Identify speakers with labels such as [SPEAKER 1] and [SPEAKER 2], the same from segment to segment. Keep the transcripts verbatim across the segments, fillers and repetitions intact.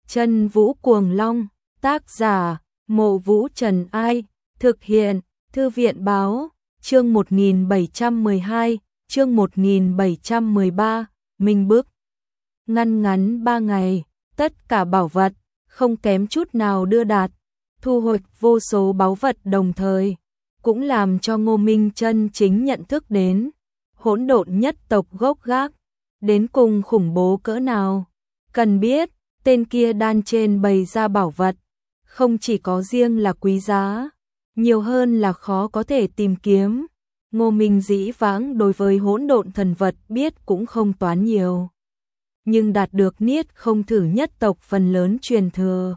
[SPEAKER 1] Chân Vũ Cuồng Long, tác giả, Mộ Vũ Trần Ai, thực hiện, Thư viện Báo, chương một nghìn bảy trăm mười hai, chương một nghìn bảy trăm mười ba, Minh Bước. Ngăn ngắn ba ngày, tất cả bảo vật, không kém chút nào đưa đạt, thu hoạch vô số báu vật đồng thời, cũng làm cho Ngô Minh chân chính nhận thức đến, hỗn độn nhất tộc gốc gác, đến cùng khủng bố cỡ nào. Cần biết, tên kia đan trên bày ra bảo vật, không chỉ có riêng là quý giá, nhiều hơn là khó có thể tìm kiếm. Ngô Minh dĩ vãng đối với hỗn độn thần vật biết cũng không toán nhiều, nhưng đạt được niết không thử nhất tộc phần lớn truyền thừa.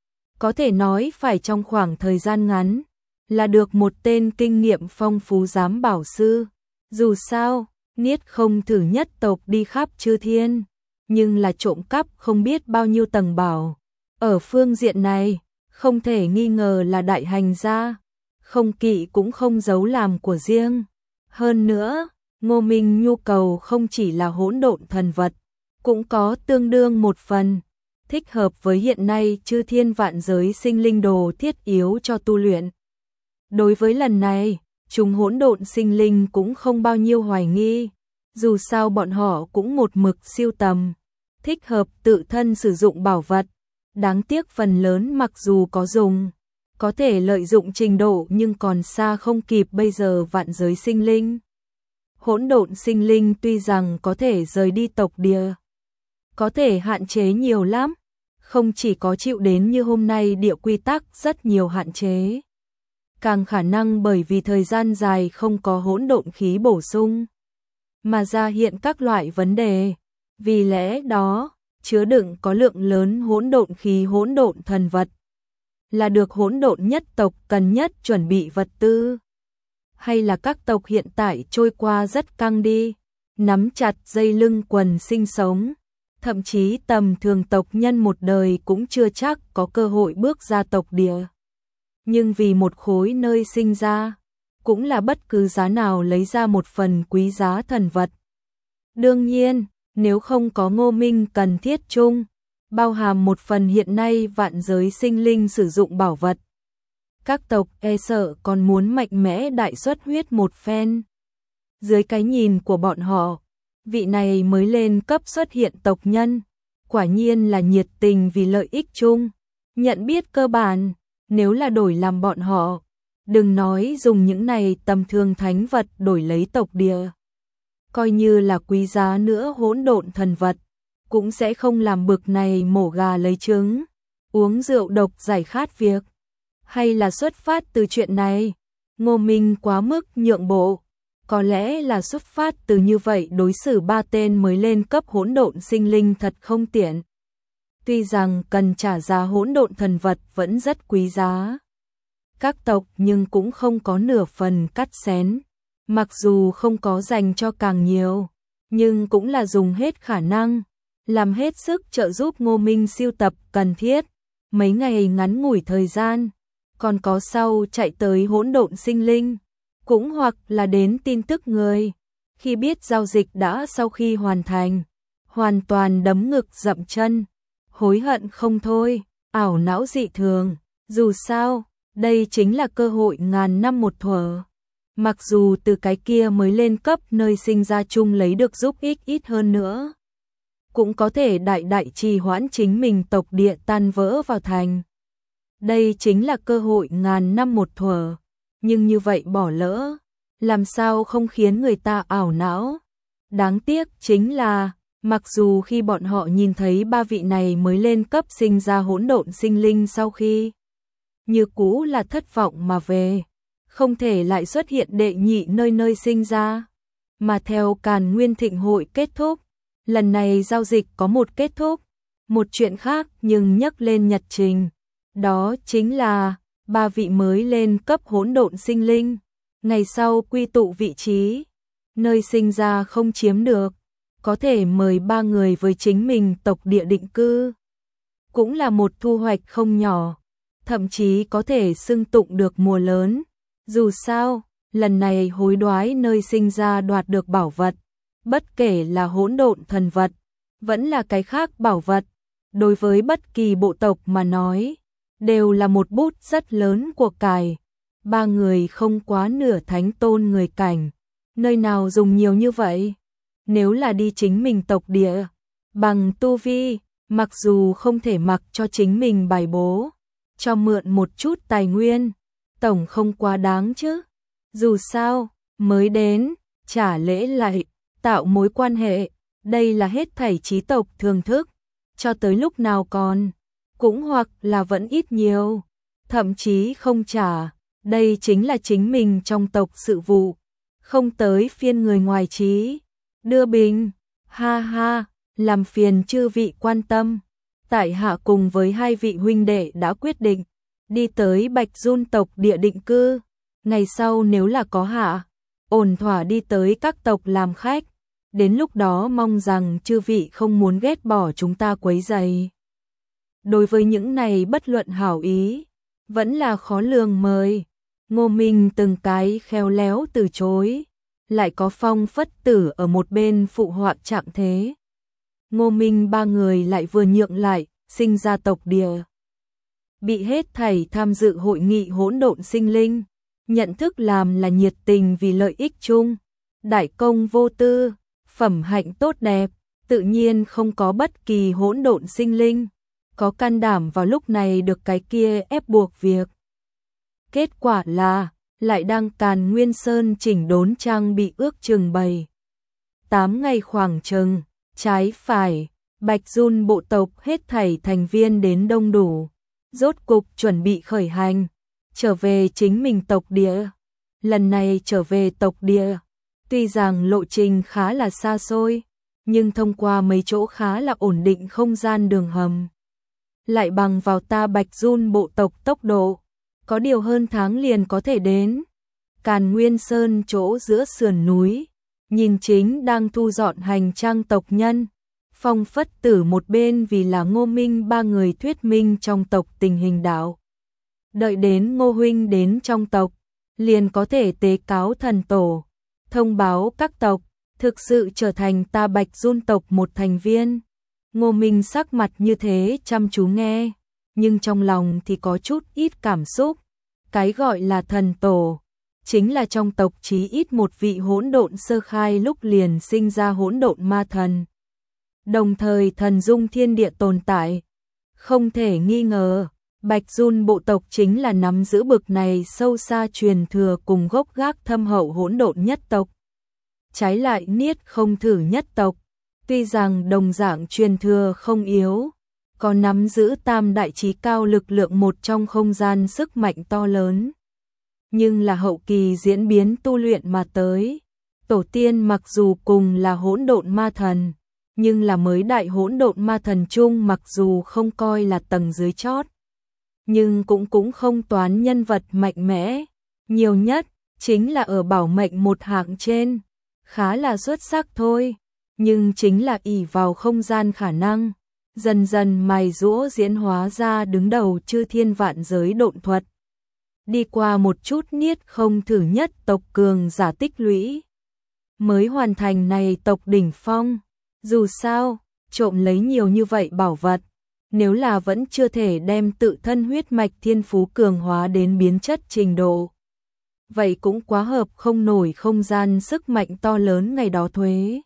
[SPEAKER 1] Có thể nói phải trong khoảng thời gian ngắn, là được một tên kinh nghiệm phong phú giám bảo sư. Dù sao, niết không thử nhất tộc đi khắp chư thiên, nhưng là trộm cắp không biết bao nhiêu tầng bảo. Ở phương diện này, không thể nghi ngờ là đại hành gia, không kỵ cũng không giấu làm của riêng. Hơn nữa, Ngô Minh nhu cầu không chỉ là hỗn độn thần vật, cũng có tương đương một phần, thích hợp với hiện nay chư thiên vạn giới sinh linh đồ thiết yếu cho tu luyện. Đối với lần này, chúng hỗn độn sinh linh cũng không bao nhiêu hoài nghi, dù sao bọn họ cũng một mực siêu tầm, thích hợp tự thân sử dụng bảo vật. Đáng tiếc phần lớn mặc dù có dùng, có thể lợi dụng trình độ nhưng còn xa không kịp bây giờ vạn giới sinh linh. Hỗn độn sinh linh tuy rằng có thể rời đi tộc địa, có thể hạn chế nhiều lắm, không chỉ có chịu đến như hôm nay địa quy tắc rất nhiều hạn chế, càng khả năng bởi vì thời gian dài không có hỗn độn khí bổ sung, mà ra hiện các loại vấn đề. Vì lẽ đó, chứa đựng có lượng lớn hỗn độn khí hỗn độn thần vật, là được hỗn độn nhất tộc cần nhất chuẩn bị vật tư. Hay là các tộc hiện tại trôi qua rất căng đi, nắm chặt dây lưng quần sinh sống, thậm chí tầm thường tộc nhân một đời cũng chưa chắc có cơ hội bước ra tộc địa. Nhưng vì một khối nơi sinh ra, cũng là bất cứ giá nào lấy ra một phần quý giá thần vật. Đương nhiên, nếu không có Ngô Minh cần thiết chung, bao hàm một phần hiện nay vạn giới sinh linh sử dụng bảo vật, các tộc e sợ còn muốn mạnh mẽ đại xuất huyết một phen. Dưới cái nhìn của bọn họ, vị này mới lên cấp xuất hiện tộc nhân, quả nhiên là nhiệt tình vì lợi ích chung, nhận biết cơ bản. Nếu là đổi làm bọn họ, đừng nói dùng những này tầm thường thánh vật đổi lấy tộc địa, coi như là quý giá nữa hỗn độn thần vật, cũng sẽ không làm bực này mổ gà lấy trứng, uống rượu độc giải khát việc. Hay là xuất phát từ chuyện này, Ngô Minh quá mức nhượng bộ, có lẽ là xuất phát từ như vậy đối xử ba tên mới lên cấp hỗn độn sinh linh thật không tiện. Tuy rằng cần trả giá hỗn độn thần vật vẫn rất quý giá, các tộc nhưng cũng không có nửa phần cắt xén, mặc dù không có dành cho càng nhiều, nhưng cũng là dùng hết khả năng, làm hết sức trợ giúp Ngô Minh siêu tập cần thiết. Mấy ngày ngắn ngủi thời gian, còn có sau chạy tới hỗn độn sinh linh, cũng hoặc là đến tin tức người, khi biết giao dịch đã sau khi hoàn thành, hoàn toàn đấm ngực dậm chân, hối hận không thôi, ảo não dị thường. Dù sao, đây chính là cơ hội ngàn năm một thuở. Mặc dù từ cái kia mới lên cấp nơi sinh ra chung lấy được giúp ích ít hơn nữa, cũng có thể đại đại trì hoãn chính mình tộc địa tan vỡ vào thành. Đây chính là cơ hội ngàn năm một thuở, nhưng như vậy bỏ lỡ, làm sao không khiến người ta ảo não. Đáng tiếc chính là, mặc dù khi bọn họ nhìn thấy ba vị này mới lên cấp sinh ra hỗn độn sinh linh sau khi, như cũ là thất vọng mà về, không thể lại xuất hiện đệ nhị nơi nơi sinh ra. Mà theo Càn Nguyên Thịnh hội kết thúc, lần này giao dịch có một kết thúc, một chuyện khác nhưng nhắc lên nhật trình, đó chính là ba vị mới lên cấp hỗn độn sinh linh, ngày sau quy tụ vị trí, nơi sinh ra không chiếm được, có thể mời ba người với chính mình tộc địa định cư. Cũng là một thu hoạch không nhỏ, thậm chí có thể xưng tụng được mùa lớn. Dù sao, lần này hối đoái nơi sinh ra đoạt được bảo vật, bất kể là hỗn độn thần vật, vẫn là cái khác bảo vật, đối với bất kỳ bộ tộc mà nói, đều là một bút rất lớn của cải. Ba người không quá nửa thánh tôn người cảnh, nơi nào dùng nhiều như vậy? Nếu là đi chính mình tộc địa, bằng tu vi, mặc dù không thể mặc cho chính mình bài bố, cho mượn một chút tài nguyên, tổng không quá đáng chứ. Dù sao, mới đến, trả lễ lại, tạo mối quan hệ, đây là hết thảy chí tộc thường thức, cho tới lúc nào còn, cũng hoặc là vẫn ít nhiều, thậm chí không trả, đây chính là chính mình trong tộc sự vụ, không tới phiên người ngoài trí. Đưa bình, ha ha, làm phiền chư vị quan tâm, tại hạ cùng với hai vị huynh đệ đã quyết định, đi tới Bạch Giun tộc địa định cư, ngày sau nếu là có hạ, ổn thỏa đi tới các tộc làm khách, đến lúc đó mong rằng chư vị không muốn ghét bỏ chúng ta quấy rầy. Đối với những này bất luận hảo ý, vẫn là khó lường mời, Ngô Minh từng cái khéo léo từ chối, lại có Phong Phất Tử ở một bên phụ họa trạng thế. Ngô Minh ba người lại vừa nhượng lại, sinh ra tộc địa. Bị hết thảy tham dự hội nghị hỗn độn sinh linh, nhận thức làm là nhiệt tình vì lợi ích chung, đại công vô tư, phẩm hạnh tốt đẹp, tự nhiên không có bất kỳ hỗn độn sinh linh, có can đảm vào lúc này được cái kia ép buộc việc. Kết quả là, lại đang Càn Nguyên Sơn chỉnh đốn trang bị ước chừng bảy tám ngày khoảng chừng, trái phải, Bạch Giun bộ tộc hết thảy thành viên đến đông đủ, rốt cục chuẩn bị khởi hành, trở về chính mình tộc địa. Lần này trở về tộc địa, tuy rằng lộ trình khá là xa xôi, nhưng thông qua mấy chỗ khá là ổn định không gian đường hầm. Lại bằng vào ta Bạch Giun bộ tộc tốc độ, có điều hơn tháng liền có thể đến. Càn Nguyên Sơn chỗ giữa sườn núi, nhìn chính đang thu dọn hành trang tộc nhân. Phong Phất Tử một bên vì là Ngô Minh ba người thuyết minh trong tộc tình hình đạo. Đợi đến Ngô huynh đến trong tộc, liền có thể tế cáo thần tổ, thông báo các tộc, thực sự trở thành ta Bạch Giun tộc một thành viên. Ngô Minh sắc mặt như thế chăm chú nghe, nhưng trong lòng thì có chút ít cảm xúc. Cái gọi là thần tổ, chính là trong tộc chí ít một vị hỗn độn sơ khai lúc liền sinh ra hỗn độn ma thần. Đồng thời thần dung thiên địa tồn tại. Không thể nghi ngờ, Bạch Giun bộ tộc chính là nắm giữ bực này sâu xa truyền thừa cùng gốc gác thâm hậu hỗn độn nhất tộc. Trái lại Niết Không Thử nhất tộc, tuy rằng đồng dạng truyền thừa không yếu, có nắm giữ tam đại chí cao lực lượng một trong không gian sức mạnh to lớn. Nhưng là hậu kỳ diễn biến tu luyện mà tới, tổ tiên mặc dù cùng là hỗn độn ma thần, nhưng là mới đại hỗn độn ma thần chung mặc dù không coi là tầng dưới chót, nhưng cũng cũng không toán nhân vật mạnh mẽ, nhiều nhất chính là ở bảo mệnh một hạng trên, khá là xuất sắc thôi, nhưng chính là ỷ vào không gian khả năng, dần dần mài giũa diễn hóa ra đứng đầu chư thiên vạn giới độn thuật. Đi qua một chút Niết Không Thử nhất tộc cường giả tích lũy, mới hoàn thành này tộc đỉnh phong. Dù sao, trộm lấy nhiều như vậy bảo vật, nếu là vẫn chưa thể đem tự thân huyết mạch thiên phú cường hóa đến biến chất trình độ, vậy cũng quá hợp không nổi không gian sức mạnh to lớn ngày đó thuế.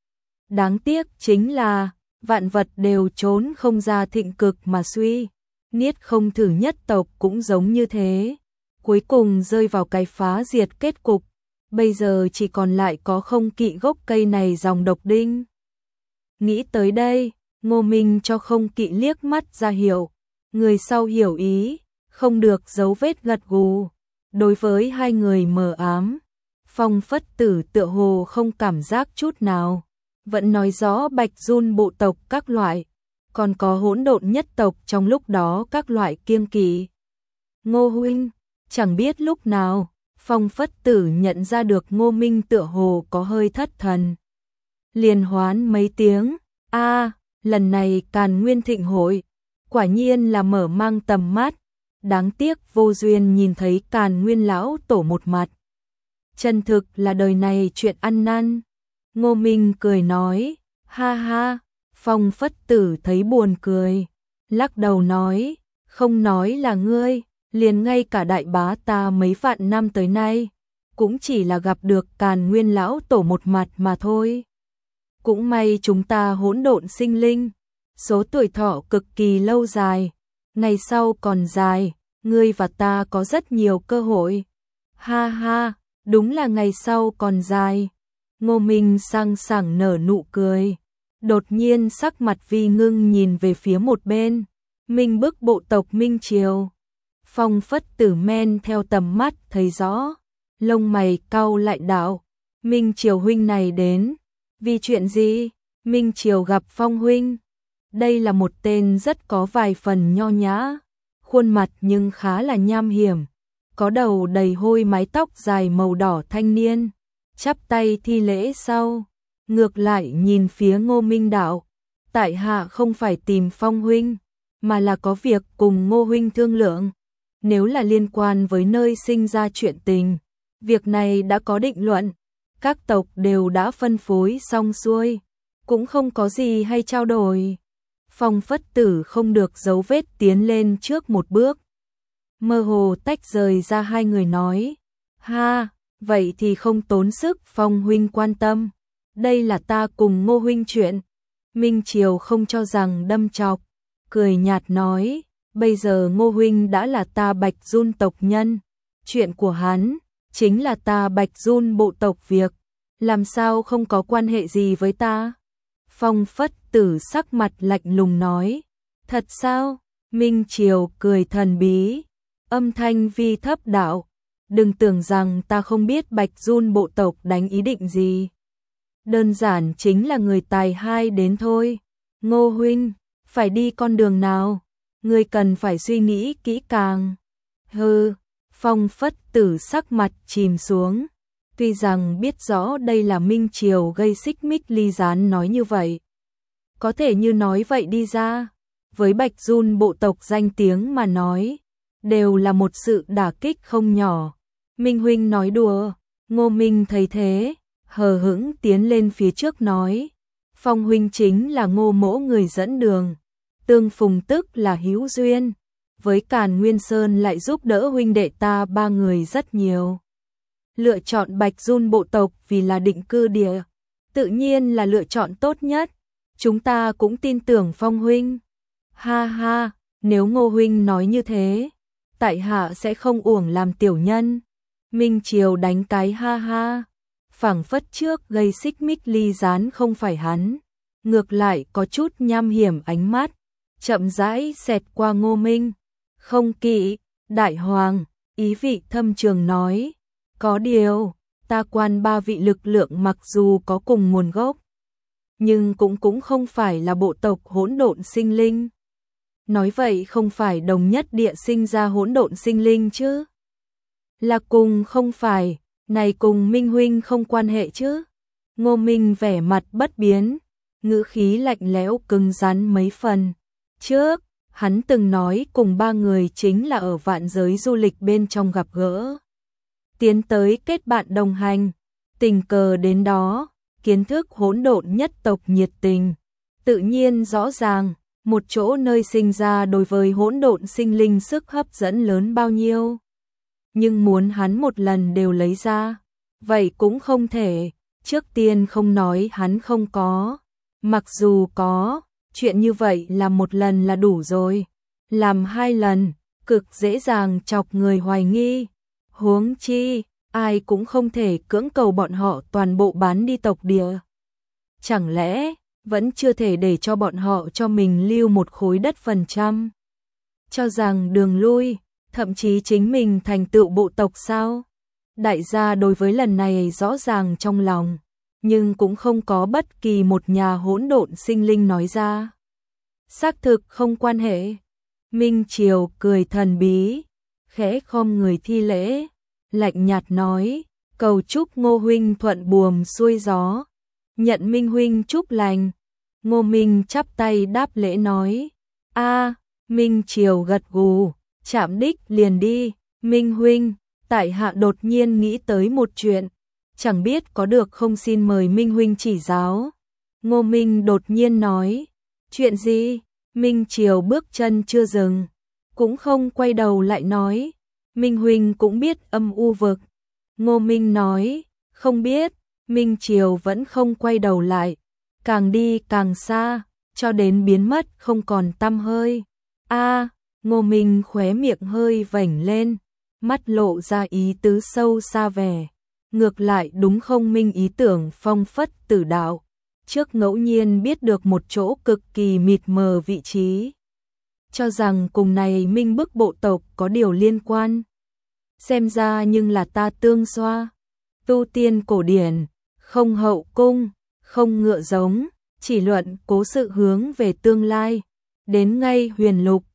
[SPEAKER 1] Đáng tiếc chính là, vạn vật đều trốn không ra thịnh cực mà suy, Niết Không Thử nhất tộc cũng giống như thế, cuối cùng rơi vào cái phá diệt kết cục, bây giờ chỉ còn lại có Không Kỵ gốc cây này dòng độc đinh. Nghĩ tới đây, Ngô Minh cho Không Kỵ liếc mắt ra hiệu, người sau hiểu ý, không được giấu vết gật gù. Đối với hai người mờ ám, Phong Phất Tử tựa hồ không cảm giác chút nào, vẫn nói rõ Bạch Giun bộ tộc các loại, còn có hỗn độn nhất tộc trong lúc đó các loại kiêng kỵ. Ngô huynh, chẳng biết lúc nào, Phong Phất Tử nhận ra được Ngô Minh tựa hồ có hơi thất thần. Liền hoán mấy tiếng, a lần này Càn Nguyên thịnh hội, quả nhiên là mở mang tầm mắt, đáng tiếc vô duyên nhìn thấy Càn Nguyên lão tổ một mặt. Chân thực là đời này chuyện ăn năn. Ngô Minh cười nói, ha ha, Phong Phất Tử thấy buồn cười, lắc đầu nói, không nói là ngươi, liền ngay cả đại bá ta mấy vạn năm tới nay, cũng chỉ là gặp được Càn Nguyên lão tổ một mặt mà thôi. Cũng may chúng ta hỗn độn sinh linh, số tuổi thọ cực kỳ lâu dài, ngày sau còn dài, ngươi và ta có rất nhiều cơ hội. Ha ha, đúng là ngày sau còn dài. Ngô Minh sang sảng nở nụ cười, đột nhiên sắc mặt vi ngưng nhìn về phía một bên, Minh bức bộ tộc Minh Triều. Phong Phất Tử men theo tầm mắt thấy rõ, lông mày cau lại đạo, Minh Triều huynh này đến, vì chuyện gì? Minh Triều gặp Phong huynh. Đây là một tên rất có vài phần nho nhã, khuôn mặt nhưng khá là nham hiểm, có đầu đầy hôi mái tóc dài màu đỏ thanh niên, chắp tay thi lễ sau, ngược lại nhìn phía Ngô Minh đạo, tại hạ không phải tìm Phong huynh, mà là có việc cùng Ngô huynh thương lượng, nếu là liên quan với nơi sinh ra chuyện tình, việc này đã có định luận, các tộc đều đã phân phối xong xuôi, cũng không có gì hay trao đổi. Phong Phất Tử không được giấu vết tiến lên trước một bước, mơ hồ tách rời ra hai người nói, ha, vậy thì không tốn sức Phong huynh quan tâm, đây là ta cùng Ngô huynh chuyện. Minh Triều không cho rằng đâm chọc, cười nhạt nói, bây giờ Ngô huynh đã là ta Bạch Giun tộc nhân, chuyện của hắn chính là ta Bạch Giun bộ tộc việc, làm sao không có quan hệ gì với ta? Phong Phất Tử sắc mặt lạnh lùng nói, thật sao? Minh Triều cười thần bí, âm thanh vi thấp đạo, đừng tưởng rằng ta không biết Bạch Giun bộ tộc đánh ý định gì. Đơn giản chính là người tài hai đến thôi. Ngô huynh, phải đi con đường nào? Ngươi cần phải suy nghĩ kỹ càng. Hừ, Phong Phất Tử sắc mặt chìm xuống. Tuy rằng biết rõ đây là Minh Triều gây xích mích ly gián nói như vậy. Có thể như nói vậy đi ra, với Bạch Giun bộ tộc danh tiếng mà nói, đều là một sự đả kích không nhỏ. Minh huynh nói đùa, Ngô Minh thấy thế, hờ hững tiến lên phía trước nói, Phong huynh chính là Ngô mỗ người dẫn đường, tương phùng tức là hữu duyên, với Càn Nguyên Sơn lại giúp đỡ huynh đệ ta ba người rất nhiều. Lựa chọn Bạch Giun bộ tộc vì là định cư địa, tự nhiên là lựa chọn tốt nhất, chúng ta cũng tin tưởng Phong huynh. Ha ha, nếu Ngô huynh nói như thế, tại hạ sẽ không uổng làm tiểu nhân. Minh Triều đánh cái ha ha, phảng phất trước gây xích mích ly gián không phải hắn, ngược lại có chút nham hiểm ánh mắt, chậm rãi xẹt qua Ngô Minh. Không kỵ, đại hoàng, ý vị thâm trường nói, có điều, ta quan ba vị lực lượng mặc dù có cùng nguồn gốc, nhưng cũng cũng không phải là bộ tộc hỗn độn sinh linh. Nói vậy không phải đồng nhất địa sinh ra hỗn độn sinh linh chứ? Là cùng không phải, này cùng Minh huynh không quan hệ chứ? Ngô Minh vẻ mặt bất biến, ngữ khí lạnh lẽo cứng rắn mấy phần. Trước, hắn từng nói cùng ba người chính là ở vạn giới du lịch bên trong gặp gỡ. Tiến tới kết bạn đồng hành, tình cờ đến đó, kiến thức hỗn độn nhất tộc nhiệt tình. Tự nhiên rõ ràng, một chỗ nơi sinh ra đối với hỗn độn sinh linh sức hấp dẫn lớn bao nhiêu. Nhưng muốn hắn một lần đều lấy ra, vậy cũng không thể, trước tiên không nói hắn không có. Mặc dù có, chuyện như vậy làm một lần là đủ rồi, làm hai lần, cực dễ dàng chọc người hoài nghi. Huống chi, ai cũng không thể cưỡng cầu bọn họ toàn bộ bán đi tộc địa. Chẳng lẽ, vẫn chưa thể để cho bọn họ cho mình lưu một khối đất phần trăm? Cho rằng đường lui, thậm chí chính mình thành tựu bộ tộc sao? Đại gia đối với lần này rõ ràng trong lòng, nhưng cũng không có bất kỳ một nhà hỗn độn sinh linh nói ra. Xác thực không quan hệ. Minh Triều cười thần bí, khẽ khom người thi lễ, lạnh nhạt nói, cầu chúc Ngô huynh thuận buồm xuôi gió, nhận Minh huynh chúc lành. Ngô Minh chắp tay đáp lễ nói, a. Minh Triều gật gù, chạm đích liền đi. Minh huynh, tại hạ đột nhiên nghĩ tới một chuyện, chẳng biết có được không, xin mời Minh huynh chỉ giáo. Ngô Minh đột nhiên nói, Chuyện gì? Minh Triều bước chân chưa dừng, cũng không quay đầu lại nói, Minh huynh cũng biết âm u vực. Ngô Minh nói, không biết. Minh Triều vẫn không quay đầu lại, càng đi càng xa, cho đến biến mất không còn tăm hơi. A, Ngô Minh khóe miệng hơi vểnh lên, mắt lộ ra ý tứ sâu xa vẻ. Ngược lại đúng không, Minh ý tưởng phong phất tử đạo, trước ngẫu nhiên biết được một chỗ cực kỳ mịt mờ vị trí, cho rằng cùng này Minh bức bộ tộc có điều liên quan. Xem ra nhưng là ta tương xoa. Tu tiên cổ điển, không hậu cung, không ngựa giống, chỉ luận cố sự hướng về tương lai. Đến ngay huyền lục,